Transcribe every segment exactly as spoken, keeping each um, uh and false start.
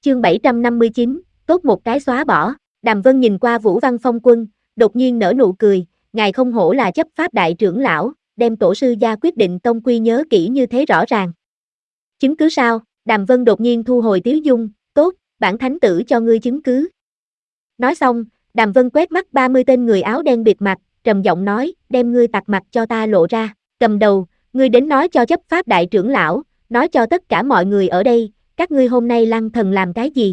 Chương bảy trăm năm mươi chín, tốt một cái xóa bỏ. Đàm Vân nhìn qua Vũ Văn Phong Quân, đột nhiên nở nụ cười, ngài không hổ là chấp pháp đại trưởng lão, đem tổ sư gia quyết định tông quy nhớ kỹ như thế rõ ràng. Chứng cứ sao? Đàm Vân đột nhiên thu hồi tiếu dung, tốt, bản thánh tử cho ngươi chứng cứ. Nói xong, Đàm Vân quét mắt ba mươi tên người áo đen bịt mặt, trầm giọng nói, đem ngươi tặc mặt cho ta lộ ra. Cầm đầu, ngươi đến nói cho chấp pháp đại trưởng lão, nói cho tất cả mọi người ở đây, các ngươi hôm nay lăng thần làm cái gì?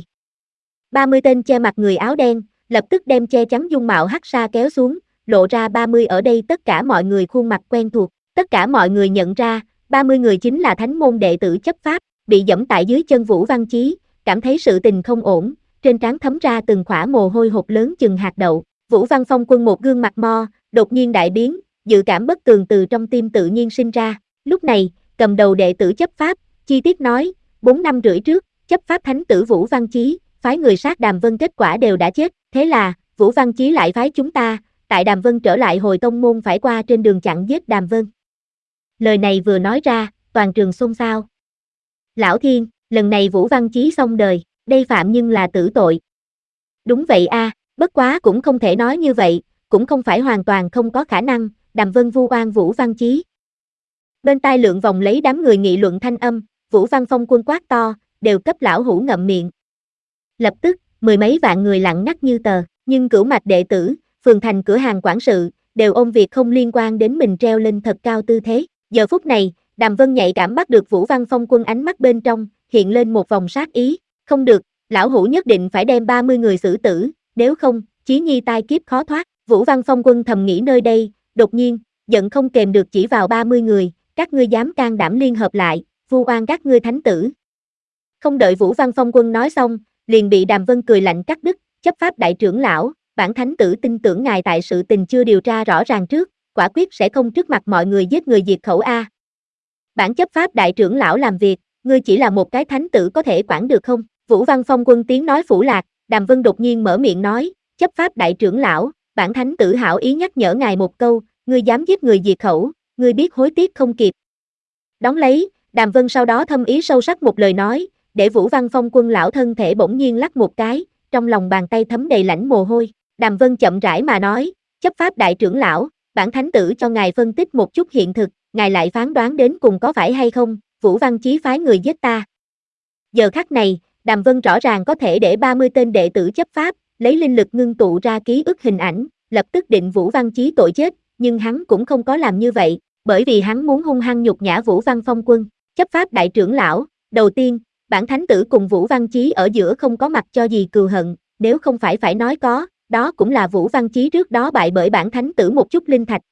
ba mươi tên che mặt người áo đen, lập tức đem che chắn dung mạo hắc sa kéo xuống, lộ ra ba mươi ở đây tất cả mọi người khuôn mặt quen thuộc, tất cả mọi người nhận ra, ba mươi người chính là thánh môn đệ tử chấp pháp, bị dẫm tại dưới chân Vũ Văn Chí, cảm thấy sự tình không ổn, trên trán thấm ra từng khỏa mồ hôi hột lớn chừng hạt đậu. Vũ Văn Phong Quân một gương mặt mo, đột nhiên đại biến, dự cảm bất tường từ trong tim tự nhiên sinh ra. Lúc này, cầm đầu đệ tử chấp pháp, chi tiết nói, bốn năm rưỡi trước, chấp pháp thánh tử Vũ Văn Chí, phái người sát Đàm Vân kết quả đều đã chết, thế là, Vũ Văn Chí lại phái chúng ta, tại Đàm Vân trở lại hồi tông môn phải qua trên đường chặn giết Đàm Vân. Lời này vừa nói ra, toàn trường xôn xao. Lão Thiên, lần này Vũ Văn Chí xong đời, đây phạm nhưng là tử tội. Đúng vậy a, à, bất quá cũng không thể nói như vậy, cũng không phải hoàn toàn không có khả năng, Đàm Vân vu oan Vũ Văn Chí. Bên tai lượng vòng lấy đám người nghị luận thanh âm, Vũ Văn Phong Quân quát to, đều cấp lão hủ ngậm miệng. Lập tức, mười mấy vạn người lặng ngắt như tờ, nhưng cửu mạch đệ tử, phường thành cửa hàng quản sự, đều ôm việc không liên quan đến mình treo lên thật cao tư thế. Giờ phút này, Đàm Vân nhạy cảm bắt được Vũ Văn Phong Quân ánh mắt bên trong, hiện lên một vòng sát ý, không được, lão hủ nhất định phải đem ba mươi người xử tử, nếu không, Chí Nhi tai kiếp khó thoát. Vũ Văn Phong Quân thầm nghĩ nơi đây, đột nhiên, giận không kềm được chỉ vào ba mươi người, các ngươi dám can đảm liên hợp lại, vu oan các ngươi thánh tử. Không đợi Vũ Văn Phong Quân nói xong, liền bị Đàm Vân cười lạnh cắt đứt, chấp pháp đại trưởng lão, bản thánh tử tin tưởng ngài tại sự tình chưa điều tra rõ ràng trước, quả quyết sẽ không trước mặt mọi người giết người diệt khẩu a. Bản chấp pháp đại trưởng lão làm việc, ngươi chỉ là một cái thánh tử có thể quản được không? Vũ Văn Phong Quân tiếng nói phủ lạc, Đàm Vân đột nhiên mở miệng nói, chấp pháp đại trưởng lão, bản thánh tử hảo ý nhắc nhở ngài một câu, ngươi dám giết người diệt khẩu, ngươi biết hối tiếc không kịp. Đón lấy, Đàm Vân sau đó thâm ý sâu sắc một lời nói, để Vũ Văn Phong Quân lão thân thể bỗng nhiên lắc một cái, trong lòng bàn tay thấm đầy lãnh mồ hôi. Đàm Vân chậm rãi mà nói, chấp pháp đại trưởng lão, bản thánh tử cho ngài phân tích một chút hiện thực, ngài lại phán đoán đến cùng có phải hay không, Vũ Văn Chí phái người giết ta. Giờ khắc này, Đàm Vân rõ ràng có thể để ba mươi tên đệ tử chấp pháp, lấy linh lực ngưng tụ ra ký ức hình ảnh, lập tức định Vũ Văn Chí tội chết, nhưng hắn cũng không có làm như vậy, bởi vì hắn muốn hung hăng nhục nhã Vũ Văn Phong Quân. Chấp pháp đại trưởng lão, đầu tiên, bản thánh tử cùng Vũ Văn Chí ở giữa không có mặt cho gì cừu hận, nếu không phải phải nói có, đó cũng là Vũ Văn Chí trước đó bại bởi bản thánh tử một chút linh thạch.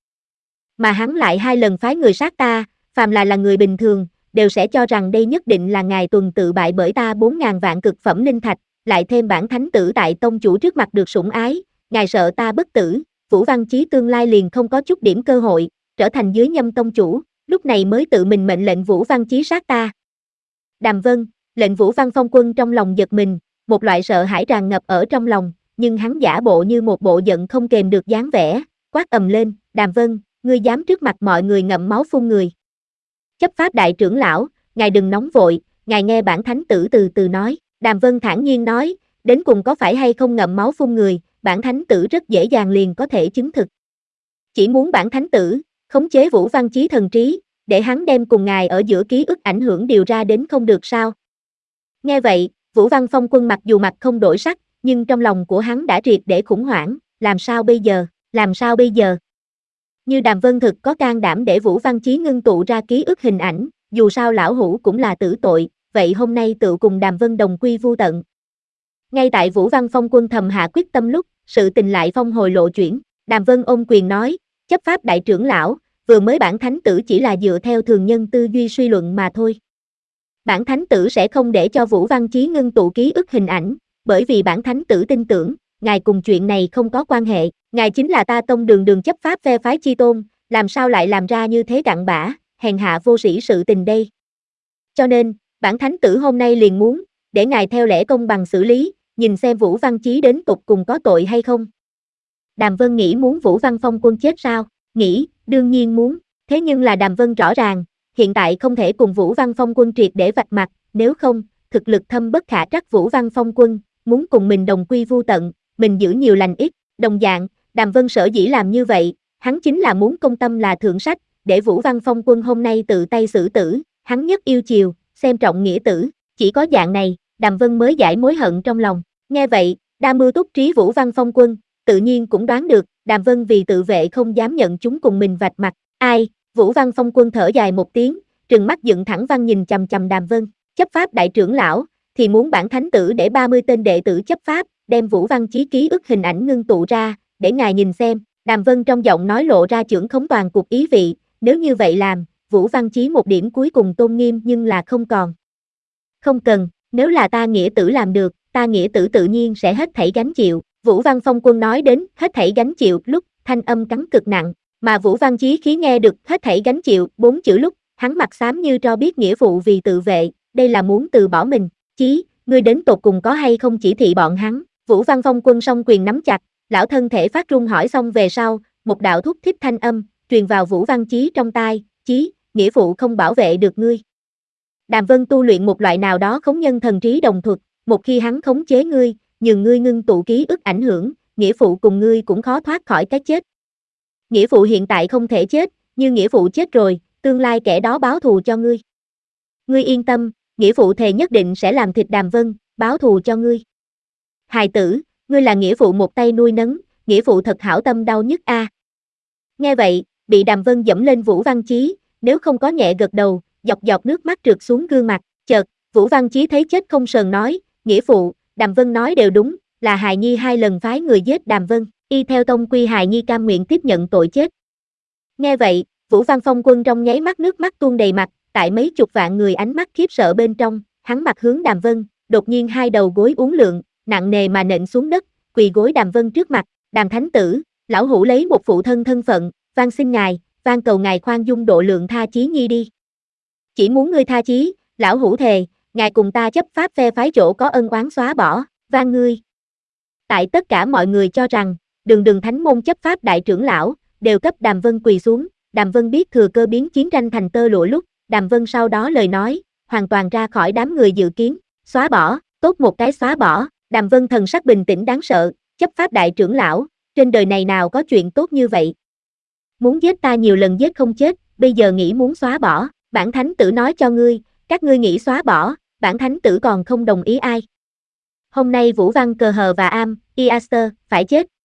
Mà hắn lại hai lần phái người sát ta, phàm là là người bình thường, đều sẽ cho rằng đây nhất định là ngài tuần tự bại bởi ta bốn ngàn vạn cực phẩm linh thạch, lại thêm bản thánh tử tại tông chủ trước mặt được sủng ái, ngài sợ ta bất tử, Vũ Văn Chí tương lai liền không có chút điểm cơ hội, trở thành dưới nhâm tông chủ, lúc này mới tự mình mệnh lệnh Vũ Văn Chí sát ta. Đàm Vân, lệnh Vũ Văn Phong Quân trong lòng giật mình, một loại sợ hãi tràn ngập ở trong lòng, nhưng hắn giả bộ như một bộ giận không kềm được dáng vẻ, quát ầm lên, Đàm Vân, ngươi dám trước mặt mọi người ngậm máu phun người. Chấp pháp đại trưởng lão, ngài đừng nóng vội, ngài nghe bản thánh tử từ từ nói. Đàm Vân thản nhiên nói, đến cùng có phải hay không ngậm máu phun người, bản thánh tử rất dễ dàng liền có thể chứng thực. Chỉ muốn bản thánh tử, khống chế Vũ Văn Chí thần trí, để hắn đem cùng ngài ở giữa ký ức ảnh hưởng điều ra đến không được sao. Nghe vậy, Vũ Văn Phong Quân mặc dù mặt không đổi sắc, nhưng trong lòng của hắn đã triệt để khủng hoảng, làm sao bây giờ, làm sao bây giờ. Như Đàm Vân thực có can đảm để Vũ Văn Chí ngưng tụ ra ký ức hình ảnh, dù sao lão hủ cũng là tử tội, vậy hôm nay tự cùng Đàm Vân đồng quy vu tận. Ngay tại Vũ Văn Phong Quân thầm hạ quyết tâm lúc, sự tình lại phong hồi lộ chuyển, Đàm Vân ôm quyền nói, chấp pháp đại trưởng lão, vừa mới bản thánh tử chỉ là dựa theo thường nhân tư duy suy luận mà thôi. Bản thánh tử sẽ không để cho Vũ Văn Chí ngưng tụ ký ức hình ảnh, bởi vì bản thánh tử tin tưởng, ngài cùng chuyện này không có quan hệ, ngài chính là ta tông đường đường chấp pháp phe phái chi tôn, làm sao lại làm ra như thế cặn bã, hèn hạ vô sĩ sự tình đây. Cho nên, bản thánh tử hôm nay liền muốn, để ngài theo lẽ công bằng xử lý, nhìn xem Vũ Văn Chí đến tục cùng có tội hay không. Đàm Vân nghĩ muốn Vũ Văn Phong Quân chết sao? Nghĩ, đương nhiên muốn, thế nhưng là Đàm Vân rõ ràng, hiện tại không thể cùng Vũ Văn Phong Quân triệt để vạch mặt, nếu không, thực lực thâm bất khả trắc Vũ Văn Phong Quân, muốn cùng mình đồng quy vu tận, mình giữ nhiều lành ít, đồng dạng, Đàm Vân sở dĩ làm như vậy, hắn chính là muốn công tâm là thượng sách, để Vũ Văn Phong Quân hôm nay tự tay xử tử, hắn nhất yêu chiều, xem trọng nghĩa tử, chỉ có dạng này, Đàm Vân mới giải mối hận trong lòng. Nghe vậy, đa mưu túc trí Vũ Văn Phong Quân, tự nhiên cũng đoán được, Đàm Vân vì tự vệ không dám nhận chúng cùng mình vạch mặt. Ai? Vũ Văn Phong Quân thở dài một tiếng, trừng mắt dựng thẳng văn nhìn chằm chằm Đàm Vân, chấp pháp đại trưởng lão, thì muốn bản thánh tử để ba mươi tên đệ tử chấp pháp, đem Vũ Văn Chí ký ức hình ảnh ngưng tụ ra, để ngài nhìn xem. Đàm Vân trong giọng nói lộ ra trưởng khống toàn cục ý vị, nếu như vậy làm, Vũ Văn Chí một điểm cuối cùng tôn nghiêm nhưng là không còn. Không cần, nếu là ta nghĩa tử làm được, ta nghĩa tử tự nhiên sẽ hết thảy gánh chịu. Vũ Văn Phong Quân nói đến hết thảy gánh chịu lúc, thanh âm cắn cực nặng, mà Vũ Văn Chí khí nghe được hết thảy gánh chịu bốn chữ lúc, hắn mặt xám như tro biết nghĩa vụ vì tự vệ, đây là muốn từ bỏ mình. Chí, ngươi đến tột cùng có hay không chỉ thị bọn hắn? Vũ Văn Phong Quân song quyền nắm chặt, lão thân thể phát run hỏi xong về sau, một đạo thúc thích thanh âm truyền vào Vũ Văn Chí trong tai, Chí, nghĩa vụ không bảo vệ được ngươi. Đàm Vân tu luyện một loại nào đó khống nhân thần trí đồng thuật, một khi hắn khống chế ngươi, nhường ngươi ngưng tụ ký ức ảnh hưởng, nghĩa phụ cùng ngươi cũng khó thoát khỏi cái chết. Nghĩa phụ hiện tại không thể chết, như nghĩa phụ chết rồi, tương lai kẻ đó báo thù cho ngươi. Ngươi yên tâm, nghĩa phụ thề nhất định sẽ làm thịt Đàm Vân, báo thù cho ngươi. Hài tử, ngươi là nghĩa phụ một tay nuôi nấng, nghĩa phụ thật hảo tâm đau nhất a. À. Nghe vậy, bị Đàm Vân dẫm lên Vũ Văn Chí, nếu không có nhẹ gật đầu, dọc dọc nước mắt trượt xuống gương mặt, chợt, Vũ Văn Chí thấy chết không sờn nói, nghĩa phụ, Đàm Vân nói đều đúng, là hài nhi hai lần phái người giết Đàm Vân, y theo tông quy hài nhi cam nguyện tiếp nhận tội chết. Nghe vậy, Vũ Văn Phong Quân trong nháy mắt nước mắt tuôn đầy mặt, tại mấy chục vạn người ánh mắt khiếp sợ bên trong, hắn mặt hướng Đàm Vân, đột nhiên hai đầu gối uốn lượn, nặng nề mà nện xuống đất, quỳ gối Đàm Vân trước mặt, Đàm thánh tử, lão hủ lấy một phụ thân thân phận, van xin ngài, van cầu ngài khoan dung độ lượng tha Chí nhi đi. Chỉ muốn ngươi tha Chí, lão hủ thề, ngài cùng ta chấp pháp phe phái chỗ có ân oán xóa bỏ, van ngươi. Tại tất cả mọi người cho rằng, đường đường thánh môn chấp pháp đại trưởng lão, đều cấp Đàm Vân quỳ xuống, Đàm Vân biết thừa cơ biến chiến tranh thành tơ lụa lúc, Đàm Vân sau đó lời nói, hoàn toàn ra khỏi đám người dự kiến, xóa bỏ, tốt một cái xóa bỏ, Đàm Vân thần sắc bình tĩnh đáng sợ, chấp pháp đại trưởng lão, trên đời này nào có chuyện tốt như vậy. Muốn giết ta nhiều lần giết không chết, bây giờ nghĩ muốn xóa bỏ, bản thánh tử nói cho ngươi, các ngươi nghĩ xóa bỏ, bản thánh tử còn không đồng ý ai. Hôm nay Vũ Văn Cờ Hờ và Am, Iaster, phải chết.